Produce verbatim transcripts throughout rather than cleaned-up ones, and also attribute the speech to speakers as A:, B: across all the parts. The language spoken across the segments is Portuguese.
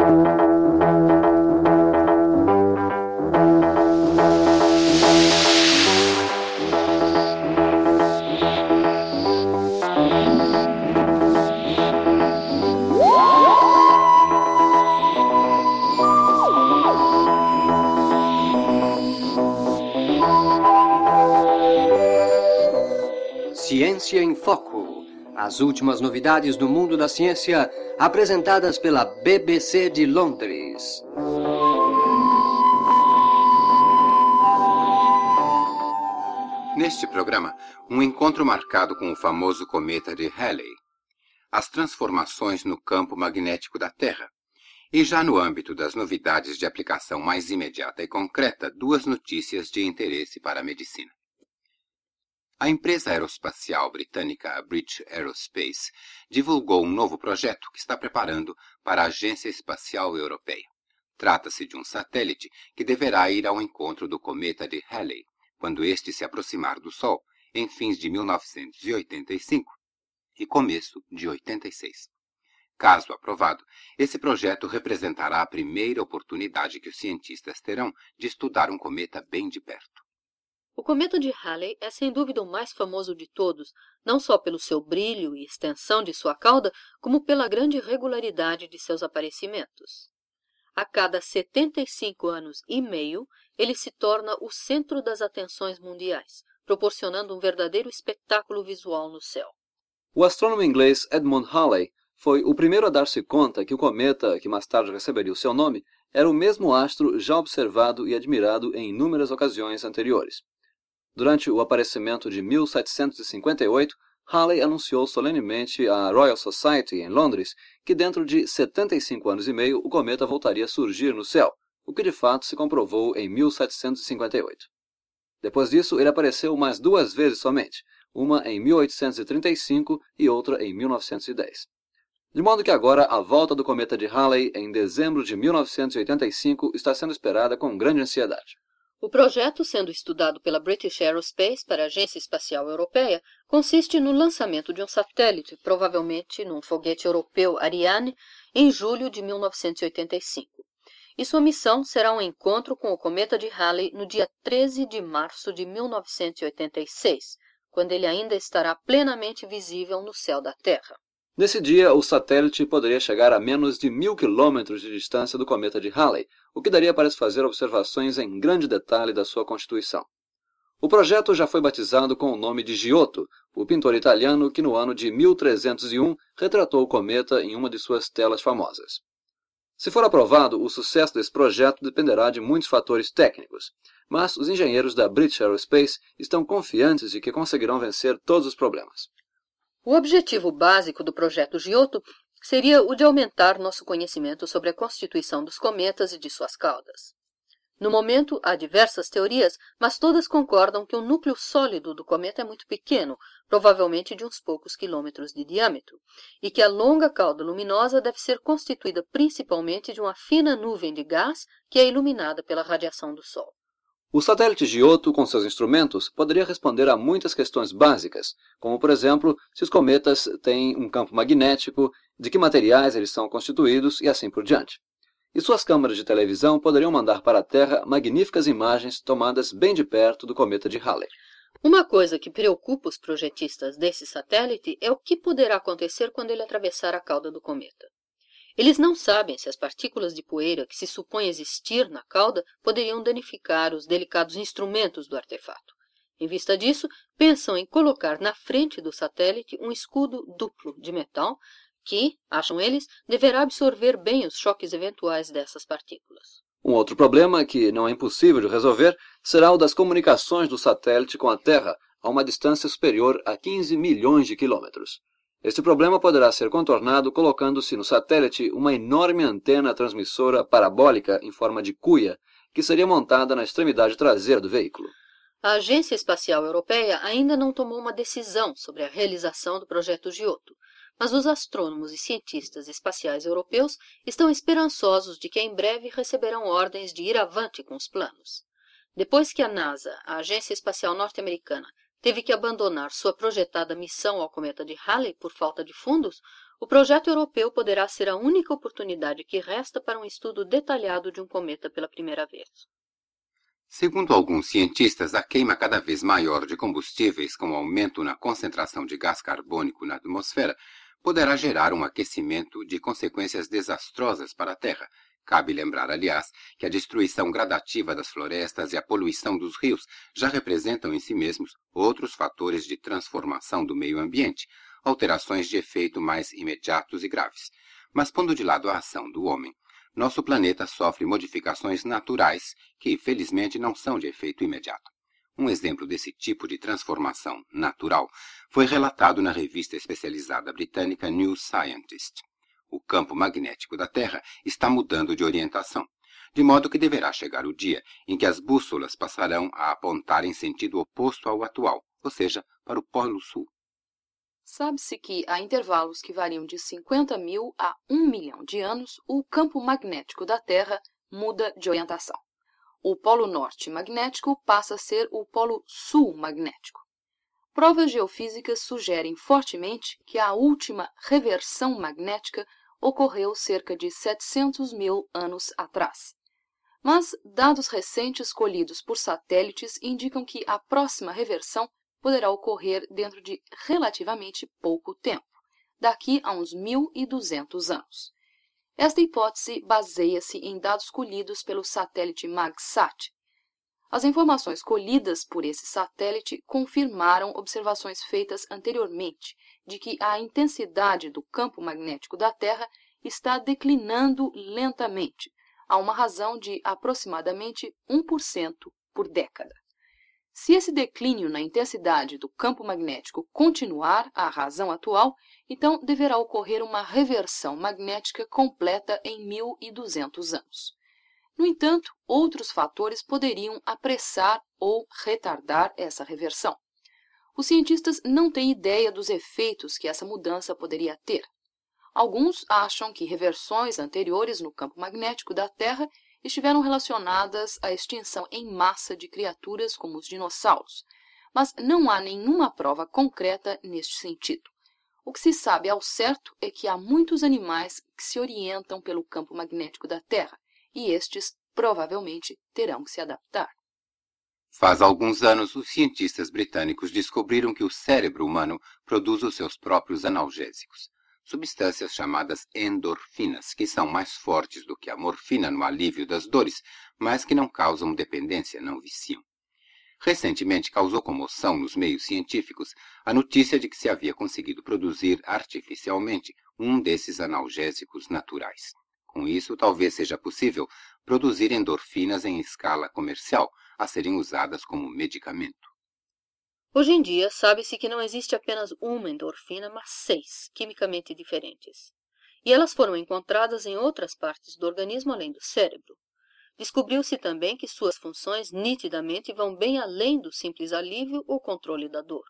A: Ciência em Foco. As últimas novidades do mundo da ciência, apresentadas pela B B C de Londres.
B: Neste programa, um encontro marcado com o famoso cometa de Halley, as transformações no campo magnético da Terra. E já no âmbito das novidades de aplicação mais imediata e concreta, duas notícias de interesse para a medicina. A empresa aeroespacial britânica British Aerospace divulgou um novo projeto que está preparando para a Agência Espacial Europeia. Trata-se de um satélite que deverá ir ao encontro do cometa de Halley, quando este se aproximar do Sol, em fins de mil novecentos e oitenta e cinco e começo de oitenta e seis. Caso aprovado, esse projeto representará a primeira oportunidade que os cientistas terão de estudar um cometa bem de perto.
C: O cometa de Halley é sem dúvida o mais famoso de todos, não só pelo seu brilho e extensão de sua cauda, como pela grande regularidade de seus aparecimentos. A cada setenta e cinco anos e meio, ele se torna o centro das atenções mundiais, proporcionando um verdadeiro espetáculo visual no céu.
D: O astrônomo inglês Edmund Halley foi o primeiro a dar-se conta que o cometa, que mais tarde receberia o seu nome, era o mesmo astro já observado e admirado em inúmeras ocasiões anteriores. Durante o aparecimento de mil setecentos e cinquenta e oito, Halley anunciou solenemente à Royal Society, em Londres, que dentro de setenta e cinco anos e meio o cometa voltaria a surgir no céu, o que de fato se comprovou em mil setecentos e cinquenta e oito. Depois disso, ele apareceu mais duas vezes somente, uma em mil oitocentos e trinta e cinco e outra em mil novecentos e dez. De modo que agora a volta do cometa de Halley em dezembro de mil novecentos e oitenta e cinco está sendo esperada com grande ansiedade.
C: O projeto, sendo estudado pela British Aerospace para a Agência Espacial Europeia, consiste no lançamento de um satélite, provavelmente num foguete europeu Ariane, em julho de mil novecentos e oitenta e cinco. E sua missão será um encontro com o cometa de Halley no dia treze de março de mil novecentos e oitenta e seis, quando ele ainda estará plenamente visível no céu da Terra.
D: Nesse dia, o satélite poderia chegar a menos de mil quilômetros de distância do cometa de Halley, o que daria para se fazer observações em grande detalhe da sua constituição. O projeto já foi batizado com o nome de Giotto, o pintor italiano que no ano de mil trezentos e um retratou o cometa em uma de suas telas famosas. Se for aprovado, o sucesso desse projeto dependerá de muitos fatores técnicos, mas os engenheiros da British Aerospace estão confiantes de que conseguirão vencer todos os problemas.
C: O objetivo básico do projeto Giotto seria o de aumentar nosso conhecimento sobre a constituição dos cometas e de suas caudas. No momento, há diversas teorias, mas todas concordam que o núcleo sólido do cometa é muito pequeno, provavelmente de uns poucos quilômetros de diâmetro, e que a longa cauda luminosa deve ser constituída principalmente de uma fina nuvem de gás que é iluminada pela radiação do Sol.
D: O satélite Giotto, com seus instrumentos, poderia responder a muitas questões básicas, como, por exemplo, se os cometas têm um campo magnético, de que materiais eles são constituídos e assim por diante. E suas câmaras de televisão poderiam mandar para a Terra magníficas imagens tomadas bem de perto do cometa de Halley.
C: Uma coisa que preocupa os projetistas desse satélite é o que poderá acontecer quando ele atravessar a cauda do cometa. Eles não sabem se as partículas de poeira que se supõe existir na cauda poderiam danificar os delicados instrumentos do artefato. Em vista disso, pensam em colocar na frente do satélite um escudo duplo de metal que, acham eles, deverá absorver bem os choques eventuais dessas partículas.
D: Um outro problema, que não é impossível de resolver, será o das comunicações do satélite com a Terra a uma distância superior a quinze milhões de quilômetros. Este problema poderá ser contornado colocando-se no satélite uma enorme antena transmissora parabólica em forma de cuia, que seria montada na extremidade traseira do veículo.
C: A Agência Espacial Europeia ainda não tomou uma decisão sobre a realização do projeto Giotto, mas os astrônomos e cientistas espaciais europeus estão esperançosos de que em breve receberão ordens de ir avante com os planos. Depois que a NASA, a Agência Espacial Norte-Americana, teve que abandonar sua projetada missão ao cometa de Halley por falta de fundos, o projeto europeu poderá ser a única oportunidade que resta para um estudo detalhado de um cometa pela primeira vez.
B: Segundo alguns cientistas, a queima cada vez maior de combustíveis com aumento na concentração de gás carbônico na atmosfera poderá gerar um aquecimento de consequências desastrosas para a Terra. Cabe lembrar, aliás, que a destruição gradativa das florestas e a poluição dos rios já representam em si mesmos outros fatores de transformação do meio ambiente, alterações de efeito mais imediatos e graves. Mas pondo de lado a ação do homem, nosso planeta sofre modificações naturais que, felizmente, não são de efeito imediato. Um exemplo desse tipo de transformação natural foi relatado na revista especializada britânica New Scientist. O campo magnético da Terra está mudando de orientação, de modo que deverá chegar o dia em que as bússolas passarão a apontar em sentido oposto ao atual, ou seja, para o Polo Sul.
E: Sabe-se que, a intervalos que variam de cinquenta mil a um milhão de anos, o campo magnético da Terra muda de orientação. O polo norte magnético passa a ser o polo sul magnético. Provas geofísicas sugerem fortemente que a última reversão magnética ocorreu cerca de setecentos mil anos atrás. Mas dados recentes colhidos por satélites indicam que a próxima reversão poderá ocorrer dentro de relativamente pouco tempo, daqui a uns mil e duzentos anos. Esta hipótese baseia-se em dados colhidos pelo satélite MagSat. As informações colhidas por esse satélite confirmaram observações feitas anteriormente de que a intensidade do campo magnético da Terra está declinando lentamente, a uma razão de aproximadamente um por cento por década. Se esse declínio na intensidade do campo magnético continuar à razão atual, então deverá ocorrer uma reversão magnética completa em mil e duzentos anos. No entanto, outros fatores poderiam apressar ou retardar essa reversão. Os cientistas não têm ideia dos efeitos que essa mudança poderia ter. Alguns acham que reversões anteriores no campo magnético da Terra estiveram relacionadas à extinção em massa de criaturas como os dinossauros, mas não há nenhuma prova concreta neste sentido. O que se sabe ao certo é que há muitos animais que se orientam pelo campo magnético da Terra, e estes provavelmente terão que se adaptar.
B: Faz alguns anos, os cientistas britânicos descobriram que o cérebro humano produz os seus próprios analgésicos, substâncias chamadas endorfinas, que são mais fortes do que a morfina no alívio das dores, mas que não causam dependência, não viciam. Recentemente causou comoção nos meios científicos a notícia de que se havia conseguido produzir artificialmente um desses analgésicos naturais. Com isso, talvez seja possível produzir endorfinas em escala comercial, a serem usadas como medicamento.
C: Hoje em dia, sabe-se que não existe apenas uma endorfina, mas seis, quimicamente diferentes. E elas foram encontradas em outras partes do organismo além do cérebro. Descobriu-se também que suas funções nitidamente vão bem além do simples alívio ou controle da dor.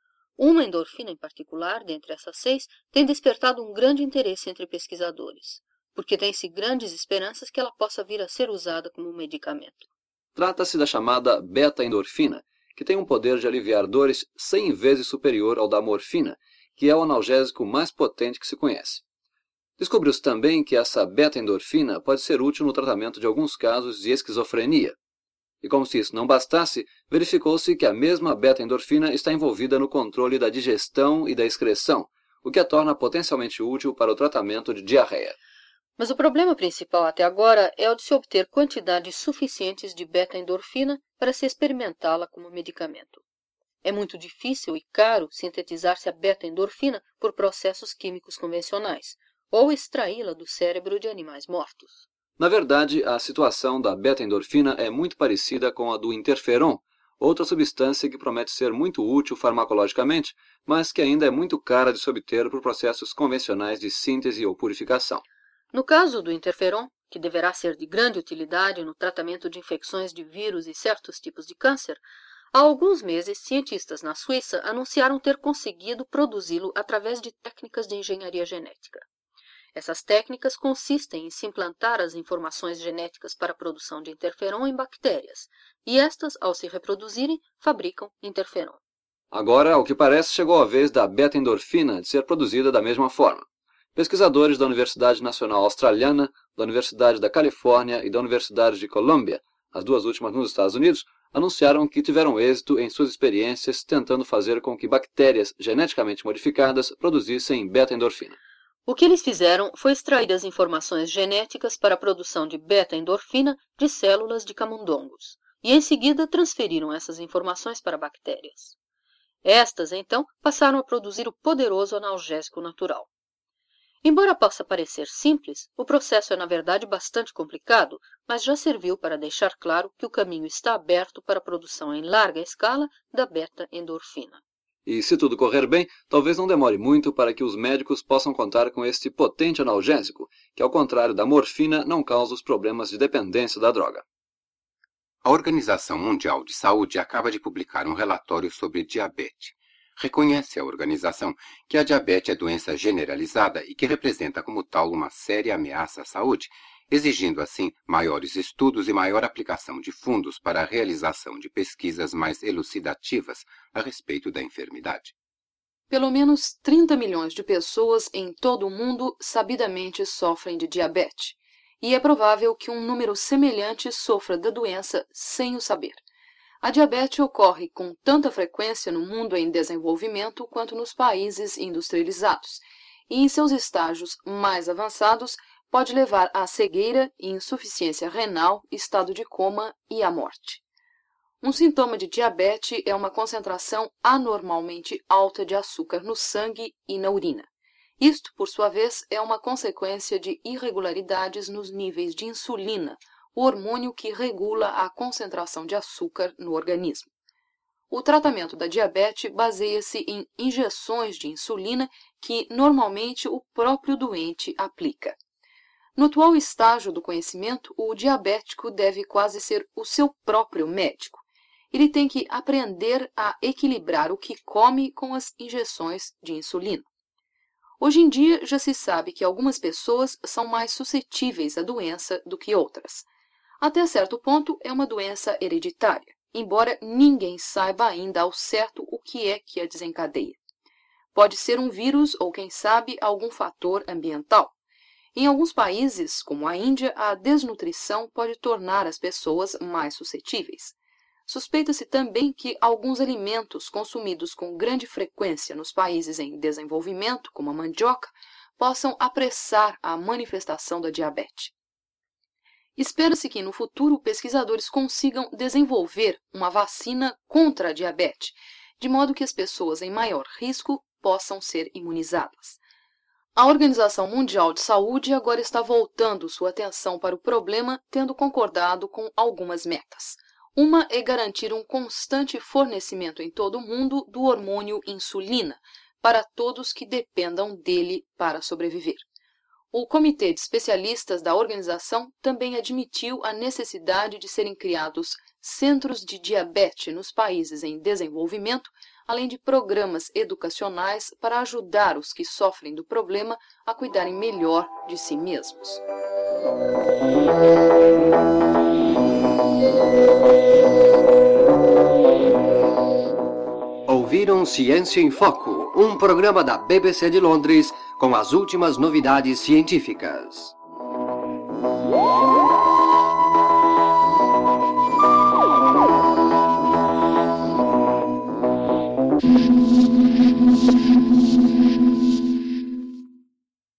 C: Uma endorfina em particular, dentre essas seis, tem despertado um grande interesse entre pesquisadores, porque tem-se grandes esperanças que ela possa vir a ser usada como medicamento.
D: Trata-se da chamada beta-endorfina, que tem um poder de aliviar dores cem vezes superior ao da morfina, que é o analgésico mais potente que se conhece. Descobriu-se também que essa beta-endorfina pode ser útil no tratamento de alguns casos de esquizofrenia. E como se isso não bastasse, verificou-se que a mesma beta-endorfina está envolvida no controle da digestão e da excreção, o que a torna potencialmente útil para o tratamento de diarreia.
C: Mas o problema principal até agora é o de se obter quantidades suficientes de beta-endorfina para se experimentá-la como medicamento. É muito difícil e caro sintetizar-se a beta-endorfina por processos químicos convencionais, ou extraí-la do cérebro de animais mortos.
D: Na verdade, a situação da beta-endorfina é muito parecida com a do interferon, outra substância que promete ser muito útil farmacologicamente, mas que ainda é muito cara de se obter por processos convencionais de síntese ou purificação.
C: No caso do interferon, que deverá ser de grande utilidade no tratamento de infecções de vírus e certos tipos de câncer, há alguns meses, cientistas na Suíça anunciaram ter conseguido produzi-lo através de técnicas de engenharia genética. Essas técnicas consistem em se implantar as informações genéticas para a produção de interferon em bactérias, e estas, ao se reproduzirem, fabricam interferon.
D: Agora, ao que parece, chegou a vez da beta-endorfina de ser produzida da mesma forma. pesquisadores da Universidade Nacional Australiana, da Universidade da Califórnia e da Universidade de Colômbia, as duas últimas nos Estados Unidos, anunciaram que tiveram êxito em suas experiências tentando fazer com que bactérias geneticamente modificadas produzissem beta-endorfina.
C: O que eles fizeram foi extrair as informações genéticas para a produção de beta-endorfina de células de camundongos, e em seguida transferiram essas informações para bactérias. Estas, então, passaram a produzir o poderoso analgésico natural. Embora possa parecer simples, o processo é na verdade bastante complicado, mas já serviu para deixar claro que o caminho está aberto para a produção em larga escala da beta-endorfina.
D: E se tudo correr bem, talvez não demore muito para que os médicos possam contar com este potente analgésico, que ao contrário da morfina não causa os problemas de dependência da droga.
B: A Organização Mundial de Saúde acaba de publicar um relatório sobre diabetes. Reconhece a organização que a diabetes é doença generalizada e que representa como tal uma séria ameaça à saúde, exigindo assim maiores estudos e maior aplicação de fundos para a realização de pesquisas mais elucidativas a respeito da enfermidade.
E: Pelo menos trinta milhões de pessoas em todo o mundo sabidamente sofrem de diabetes, e é provável que um número semelhante sofra da doença sem o saber. A diabetes ocorre com tanta frequência no mundo em desenvolvimento quanto nos países industrializados, e em seus estágios mais avançados pode levar à cegueira, insuficiência renal, estado de coma e à morte. Um sintoma de diabetes é uma concentração anormalmente alta de açúcar no sangue e na urina. Isto, por sua vez, é uma consequência de irregularidades nos níveis de insulina, o hormônio que regula a concentração de açúcar no organismo. O tratamento da diabetes baseia-se em injeções de insulina que, normalmente, o próprio doente aplica. No atual estágio do conhecimento, o diabético deve quase ser o seu próprio médico. Ele tem que aprender a equilibrar o que come com as injeções de insulina. Hoje em dia, já se sabe que algumas pessoas são mais suscetíveis à doença do que outras. Até certo ponto, é uma doença hereditária, embora ninguém saiba ainda ao certo o que é que a desencadeia. Pode ser um vírus ou, quem sabe, algum fator ambiental. Em alguns países, como a Índia, a desnutrição pode tornar as pessoas mais suscetíveis. Suspeita-se também que alguns alimentos consumidos com grande frequência nos países em desenvolvimento, como a mandioca, possam apressar a manifestação da diabetes. Espera-se que no futuro pesquisadores consigam desenvolver uma vacina contra a diabetes, de modo que as pessoas em maior risco possam ser imunizadas. A Organização Mundial de Saúde agora está voltando sua atenção para o problema, tendo concordado com algumas metas. Uma é garantir um constante fornecimento em todo o mundo do hormônio insulina, para todos que dependam dele para sobreviver. O Comitê de Especialistas da organização também admitiu a necessidade de serem criados centros de diabetes nos países em desenvolvimento, além de programas educacionais para ajudar os que sofrem do problema a cuidarem melhor de si mesmos.
A: Ouviram Ciência em Foco, um programa da B B C de Londres com as últimas novidades científicas.